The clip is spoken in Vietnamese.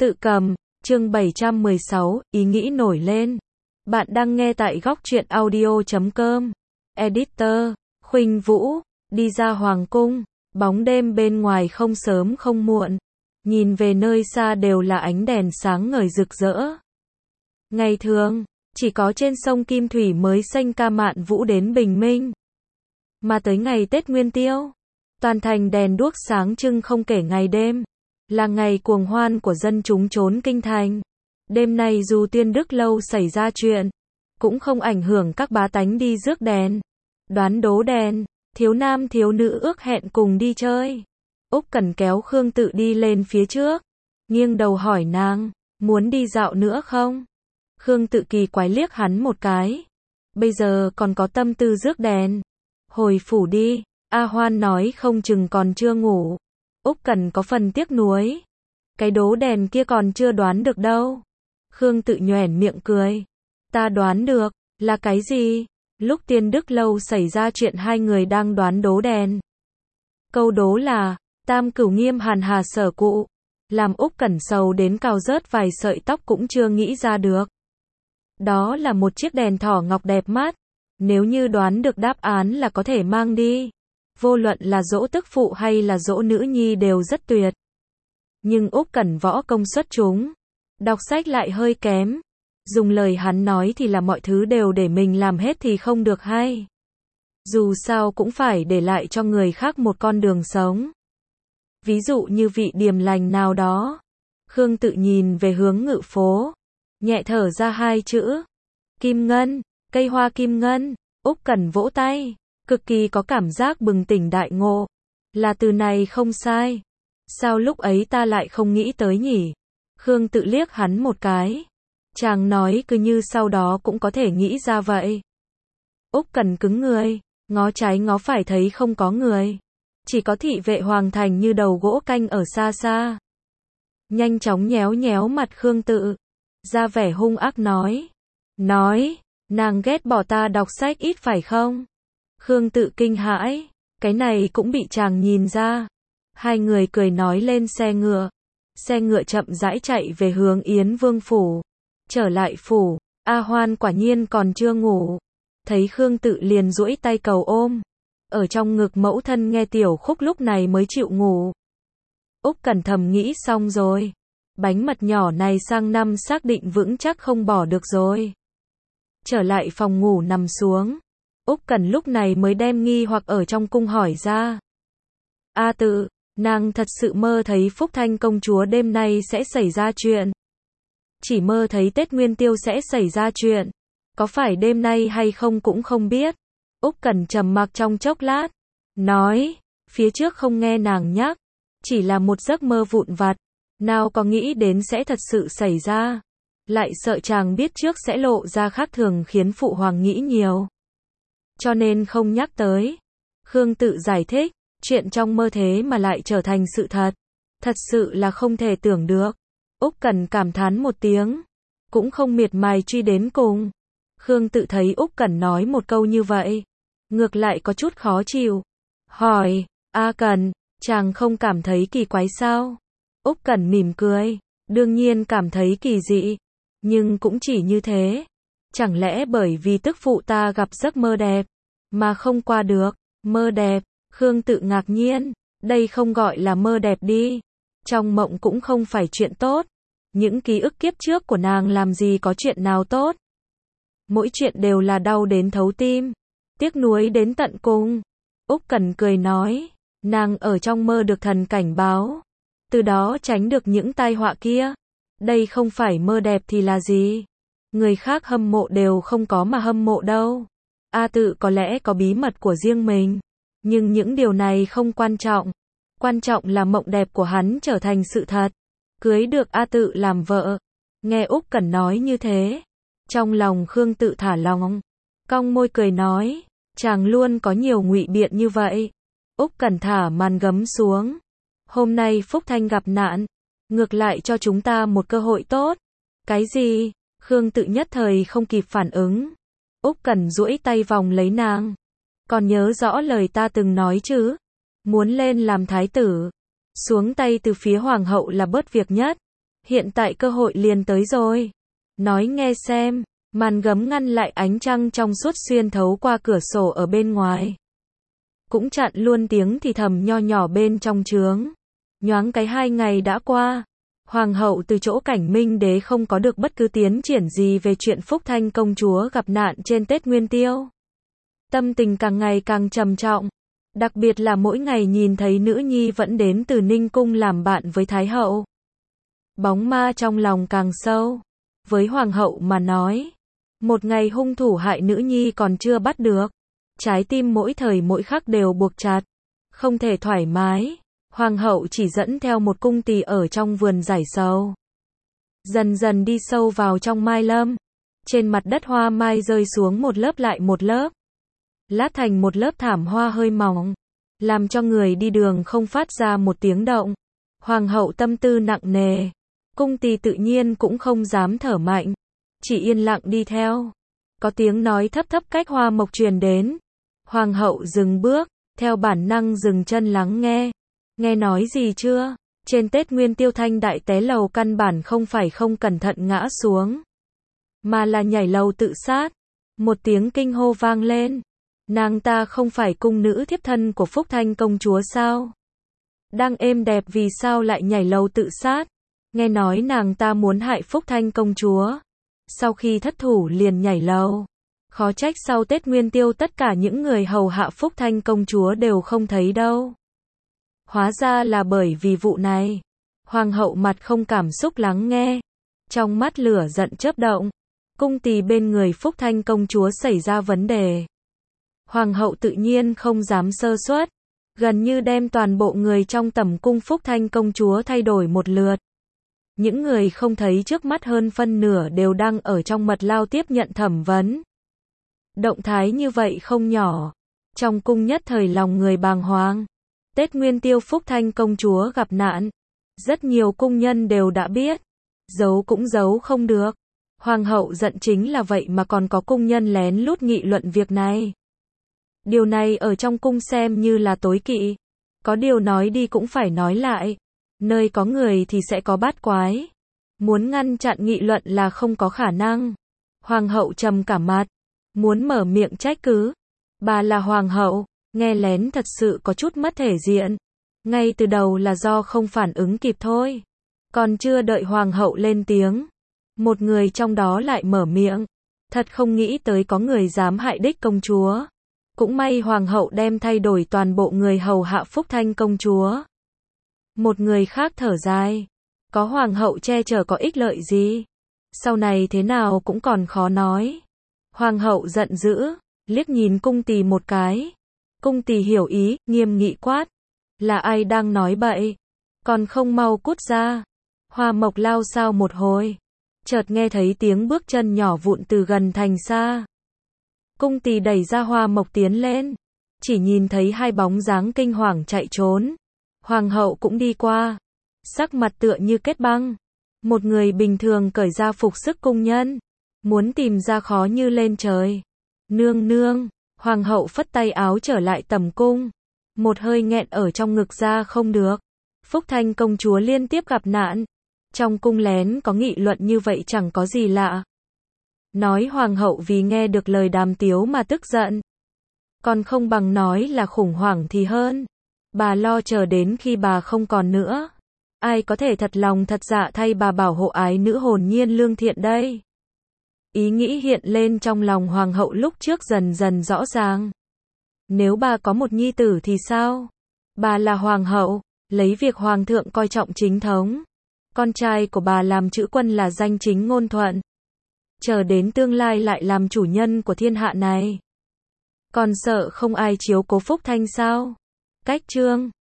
Tự cầm, chương 716, ý nghĩ nổi lên. Bạn đang nghe tại góc truyện audio.com. Editor, Khuynh Vũ, đi ra hoàng cung, bóng đêm bên ngoài không sớm không muộn. Nhìn về nơi xa đều là ánh đèn sáng ngời rực rỡ. Ngày thường, chỉ có trên sông Kim Thủy mới sanh ca mạn vũ đến bình minh. Mà tới ngày Tết Nguyên Tiêu, toàn thành đèn đuốc sáng trưng không kể ngày đêm. Là ngày cuồng hoan của dân chúng trốn kinh thành. Đêm nay dù Tiên Đức Lâu xảy ra chuyện, cũng không ảnh hưởng các bá tánh đi rước đèn, đoán đố đèn, thiếu nam thiếu nữ ước hẹn cùng đi chơi. Úc Cẩn kéo Khương Tự đi lên phía trước, nghiêng đầu hỏi nàng, muốn đi dạo nữa không? Khương Tự kỳ quái liếc hắn một cái. Bây giờ còn có tâm tư rước đèn. Hồi phủ đi, A Hoan nói không chừng còn chưa ngủ. Úc Cẩn có phần tiếc nuối. Cái đố đèn kia còn chưa đoán được đâu. Khương Tự nhoẻn miệng cười. Ta đoán được, là cái gì? Lúc Tiên Đức Lâu xảy ra chuyện hai người đang đoán đố đèn. Câu đố là, Tam Cửu Nghiêm hàn hà sở cụ. Làm Úc Cẩn sầu đến cào rớt vài sợi tóc cũng chưa nghĩ ra được. Đó là một chiếc đèn thỏ ngọc đẹp mắt. Nếu như đoán được đáp án là có thể mang đi. Vô luận là dỗ tức phụ hay là dỗ nữ nhi đều rất tuyệt. Nhưng Úc Cẩn võ công xuất chúng, đọc sách lại hơi kém. Dùng lời hắn nói thì là mọi thứ đều để mình làm hết thì không được hay. Dù sao cũng phải để lại cho người khác một con đường sống. Ví dụ như vị điềm lành nào đó. Khương Tự nhìn về hướng Ngự phố, nhẹ thở ra hai chữ. Kim ngân, cây hoa kim ngân. Úc Cẩn vỗ tay, cực kỳ có cảm giác bừng tỉnh đại ngộ. Là từ này không sai. Sao lúc ấy ta lại không nghĩ tới nhỉ? Khương Tự liếc hắn một cái. Chàng nói cứ như sau đó cũng có thể nghĩ ra vậy. Úc Cẩn cứng người, ngó trái ngó phải thấy không có người. Chỉ có thị vệ hoàng thành như đầu gỗ canh ở xa xa. Nhanh chóng nhéo nhéo mặt Khương Tự, ra vẻ hung ác nói, nàng ghét bỏ ta đọc sách ít phải không? Khương Tự kinh hãi, cái này cũng bị chàng nhìn ra. Hai người cười nói lên xe ngựa. Xe ngựa chậm rãi chạy về hướng Yến Vương phủ. Trở lại phủ, A Hoan quả nhiên còn chưa ngủ. Thấy Khương Tự liền duỗi tay cầu ôm. Ở trong ngực mẫu thân nghe tiểu khúc lúc này mới chịu ngủ. Úc Cẩn thầm nghĩ xong rồi. Bánh mật nhỏ này sang năm xác định vững chắc không bỏ được rồi. Trở lại phòng ngủ nằm xuống. Úc Cẩn lúc này mới đem nghi hoặc ở trong cung hỏi ra. A Tự, nàng thật sự mơ thấy Phúc Thanh công chúa đêm nay sẽ xảy ra chuyện. Chỉ mơ thấy Tết Nguyên Tiêu sẽ xảy ra chuyện. Có phải đêm nay hay không cũng không biết. Úc Cẩn trầm mặc trong chốc lát. Nói, phía trước không nghe nàng nhắc. Chỉ là một giấc mơ vụn vặt. Nào có nghĩ đến sẽ thật sự xảy ra. Lại sợ chàng biết trước sẽ lộ ra khác thường khiến phụ hoàng nghĩ nhiều. Cho nên không nhắc tới. Khương Tự giải thích, chuyện trong mơ thế mà lại trở thành sự thật. Thật sự là không thể tưởng được. Úc Cẩn cảm thán một tiếng, cũng không miệt mài truy đến cùng. Khương Tự thấy Úc Cẩn nói một câu như vậy, ngược lại có chút khó chịu. Hỏi, A Cẩn, chàng không cảm thấy kỳ quái sao? Úc Cẩn mỉm cười, đương nhiên cảm thấy kỳ dị, nhưng cũng chỉ như thế. Chẳng lẽ bởi vì tức phụ ta gặp giấc mơ đẹp, mà không qua được? Mơ đẹp? Khương Tự ngạc nhiên, đây không gọi là mơ đẹp đi. Trong mộng cũng không phải chuyện tốt. Những ký ức kiếp trước của nàng làm gì có chuyện nào tốt. Mỗi chuyện đều là đau đến thấu tim, tiếc nuối đến tận cùng. Úc Cẩn cười nói, nàng ở trong mơ được thần cảnh báo, từ đó tránh được những tai họa kia. Đây không phải mơ đẹp thì là gì? Người khác hâm mộ đều không có mà hâm mộ đâu. A Tự có lẽ có bí mật của riêng mình, nhưng những điều này không quan trọng. Quan trọng là mộng đẹp của hắn trở thành sự thật. Cưới được A Tự làm vợ. Nghe Úc Cẩn nói như thế, trong lòng Khương Tự thả lỏng, cong môi cười nói, chàng luôn có nhiều ngụy biện như vậy. Úc Cẩn thả màn gấm xuống. Hôm nay Phúc Thanh gặp nạn, ngược lại cho chúng ta một cơ hội tốt. Cái gì? Khương Tự nhất thời không kịp phản ứng. Úc Cẩn duỗi tay vòng lấy nàng. Còn nhớ rõ lời ta từng nói chứ? Muốn lên làm thái tử, xuống tay từ phía hoàng hậu là bớt việc nhất. Hiện tại cơ hội liền tới rồi. Nói nghe xem. Màn gấm ngăn lại ánh trăng trong suốt xuyên thấu qua cửa sổ ở bên ngoài. Cũng chặn luôn tiếng thì thầm nho nhỏ bên trong trướng. Nhoáng cái 2 ngày đã qua. Hoàng hậu từ chỗ Cảnh Minh đế không có được bất cứ tiến triển gì về chuyện Phúc Thanh công chúa gặp nạn trên Tết Nguyên Tiêu. Tâm tình càng ngày càng trầm trọng. Đặc biệt là mỗi ngày nhìn thấy nữ nhi vẫn đến từ Ninh Cung làm bạn với Thái hậu. Bóng ma trong lòng càng sâu. Với Hoàng hậu mà nói, một ngày hung thủ hại nữ nhi còn chưa bắt được. Trái tim mỗi thời mỗi khắc đều buộc chặt. Không thể thoải mái. Hoàng hậu chỉ dẫn theo một cung tỳ ở trong vườn giải sầu. Dần dần đi sâu vào trong mai lâm. Trên mặt đất hoa mai rơi xuống một lớp lại một lớp. Lát thành một lớp thảm hoa hơi mỏng. Làm cho người đi đường không phát ra một tiếng động. Hoàng hậu tâm tư nặng nề. Cung tỳ tự nhiên cũng không dám thở mạnh. Chỉ yên lặng đi theo. Có tiếng nói thấp thấp cách hoa mộc truyền đến. Hoàng hậu dừng bước. Theo bản năng dừng chân lắng nghe. Nghe nói gì chưa? Trên Tết Nguyên Tiêu Thanh đại té lầu căn bản không phải không cẩn thận ngã xuống. Mà là nhảy lầu tự sát. Một tiếng kinh hô vang lên. Nàng ta không phải cung nữ thiếp thân của Phúc Thanh công chúa sao? Đang êm đẹp vì sao lại nhảy lầu tự sát? Nghe nói nàng ta muốn hại Phúc Thanh công chúa. Sau khi thất thủ liền nhảy lầu. Khó trách sau Tết Nguyên Tiêu tất cả những người hầu hạ Phúc Thanh công chúa đều không thấy đâu. Hóa ra là bởi vì vụ này. Hoàng hậu mặt không cảm xúc lắng nghe. Trong mắt lửa giận chớp động. Cung tỳ bên người Phúc Thanh công chúa xảy ra vấn đề. Hoàng hậu tự nhiên không dám sơ suất. Gần như đem toàn bộ người trong tầm cung Phúc Thanh công chúa thay đổi một lượt. Những người không thấy trước mắt hơn phân nửa đều đang ở trong mật lao tiếp nhận thẩm vấn. Động thái như vậy không nhỏ. Trong cung nhất thời lòng người bàng hoàng. Tết Nguyên Tiêu Phúc Thanh công chúa gặp nạn. Rất nhiều cung nhân đều đã biết. Giấu cũng giấu không được. Hoàng hậu giận chính là vậy mà còn có cung nhân lén lút nghị luận việc này. Điều này ở trong cung xem như là tối kỵ. Có điều nói đi cũng phải nói lại. Nơi có người thì sẽ có bát quái. Muốn ngăn chặn nghị luận là không có khả năng. Hoàng hậu trầm cả mặt. Muốn mở miệng trách cứ. Bà là hoàng hậu. Nghe lén thật sự có chút mất thể diện. Ngay từ đầu là do không phản ứng kịp thôi. Còn chưa đợi hoàng hậu lên tiếng. Một người trong đó lại mở miệng. Thật không nghĩ tới có người dám hại đích công chúa. Cũng may hoàng hậu đem thay đổi toàn bộ người hầu hạ Phúc Thanh công chúa. Một người khác thở dài. Có hoàng hậu che chở có ích lợi gì? Sau này thế nào cũng còn khó nói. Hoàng hậu giận dữ. Liếc nhìn cung tỳ một cái. Cung tỳ hiểu ý, nghiêm nghị quát. Là ai đang nói bậy? Còn không mau cút ra. Hoa mộc lao sao một hồi. Chợt nghe thấy tiếng bước chân nhỏ vụn từ gần thành xa. Cung tỳ đẩy ra hoa mộc tiến lên. Chỉ nhìn thấy hai bóng dáng kinh hoàng chạy trốn. Hoàng hậu cũng đi qua. Sắc mặt tựa như kết băng. Một người bình thường cởi ra phục sức cung nhân. Muốn tìm ra khó như lên trời. Nương nương. Hoàng hậu phất tay áo trở lại tầm cung. Một hơi nghẹn ở trong ngực ra không được. Phúc Thanh công chúa liên tiếp gặp nạn. Trong cung lén có nghị luận như vậy chẳng có gì lạ. Nói hoàng hậu vì nghe được lời đàm tiếu mà tức giận. Còn không bằng nói là khủng hoảng thì hơn. Bà lo chờ đến khi bà không còn nữa. Ai có thể thật lòng thật dạ thay bà bảo hộ ái nữ hồn nhiên lương thiện đây? Ý nghĩ hiện lên trong lòng hoàng hậu lúc trước dần dần rõ ràng. Nếu bà có một nhi tử thì sao? Bà là hoàng hậu, lấy việc hoàng thượng coi trọng chính thống. Con trai của bà làm chữ quân là danh chính ngôn thuận. Chờ đến tương lai lại làm chủ nhân của thiên hạ này. Còn sợ không ai chiếu cố Phúc Thanh sao? Cách chương